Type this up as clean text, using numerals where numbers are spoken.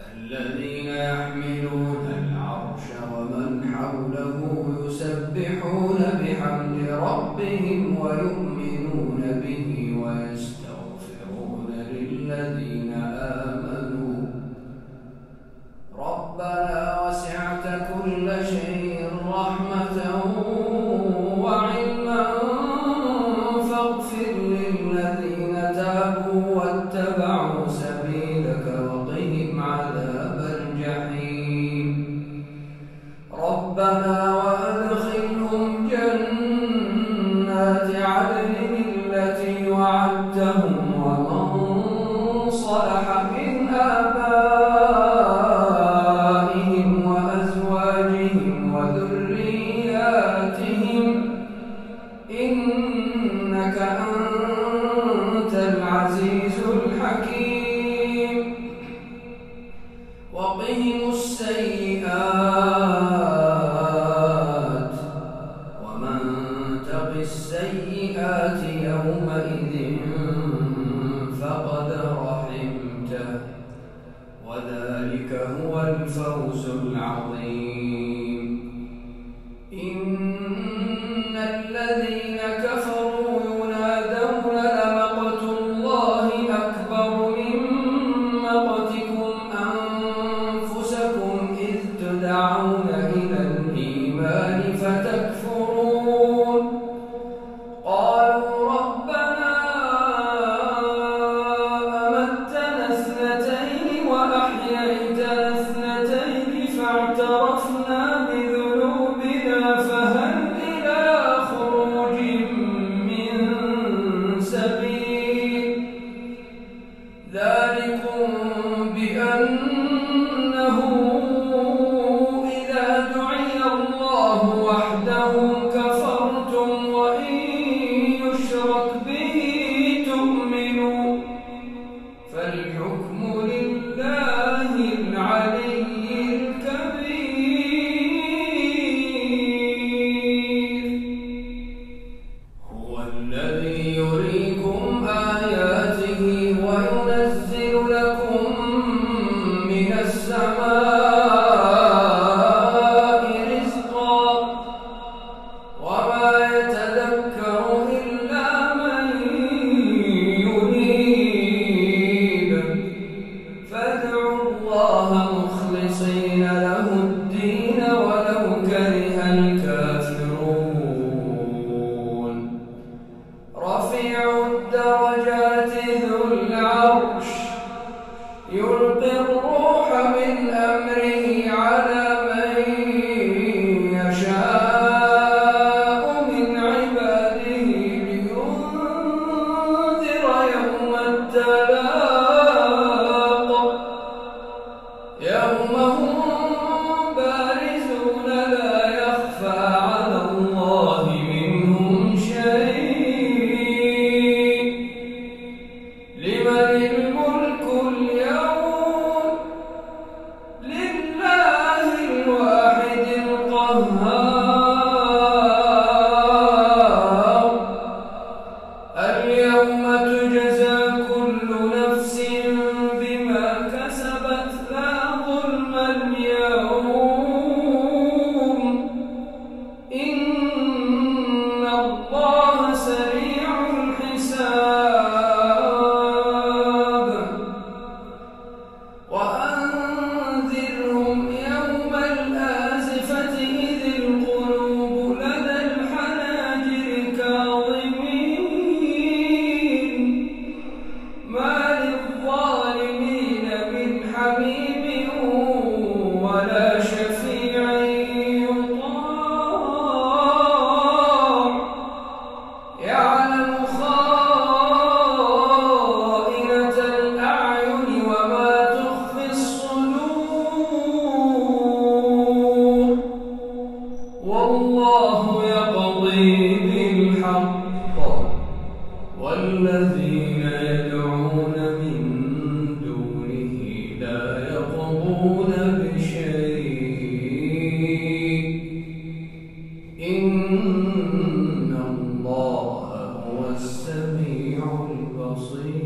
الذين يحملون العرش ومن حوله يسبحون بحمد ربهم ويؤمنون به ويستغفرون للذين آمنوا ربنا وسعت كل شيء رحمة وعلما فاغفر للذين تابوا واتبعوا سبيلك وقهم عذاب الجحيم ربنا وأدخلهم جنات عدن التي وعدتهم ومن صلح من آبائهم وأزواجهم وذرياتهم إنك أنت العزيز الحكيم وقهم السيئات ومن تق السيئات يومئذ فقد رحمته وذلك هو الفوز العظيم إن الذين كفروا ينادون لمقت الله أكبر من مقتكم أنفسكم إذ تدعون إلى الإيمان فتكفرون قالوا ربنا أمتنا اثنتين وأحييتنا اثنتين فاعترفنا بذنوبنا فهل إلى خروج من سبيل ذلكم بأنه إذا دعي الله وحده كفرتم وإن يشرك به تؤمنوا فالحكم لله العلي الكبير هو الذي يريكم آياته وينزل لكم من السماء رزقا وما يتذكر إلا من ينيب فادعوا الله مخلصين له الدين ولو كره الكافرون رفيع الدرجات ذو العرش يلقي الروح من أمره على من يشاء من عباده لينذر يوم التلاق يوم هم بارزون لا يخفى على الله منهم شيء لمن الملك اليوم لله الواحد القهار اليوم تجزى كل نفس بما كسبت لا ظلم اليوم إن الله سريع الحساب وأنذرهم يوم الآزفة إذ القلوب لدى الحناجر كاظمين ما للظالمين من حميم ولا شفيع يطاع يعلم خائنة الأعين وما تخفي الصدور والله يقضي بالحق والذين يدعون من دونه لا يقضون بشيء إن الله هو السميع البصير.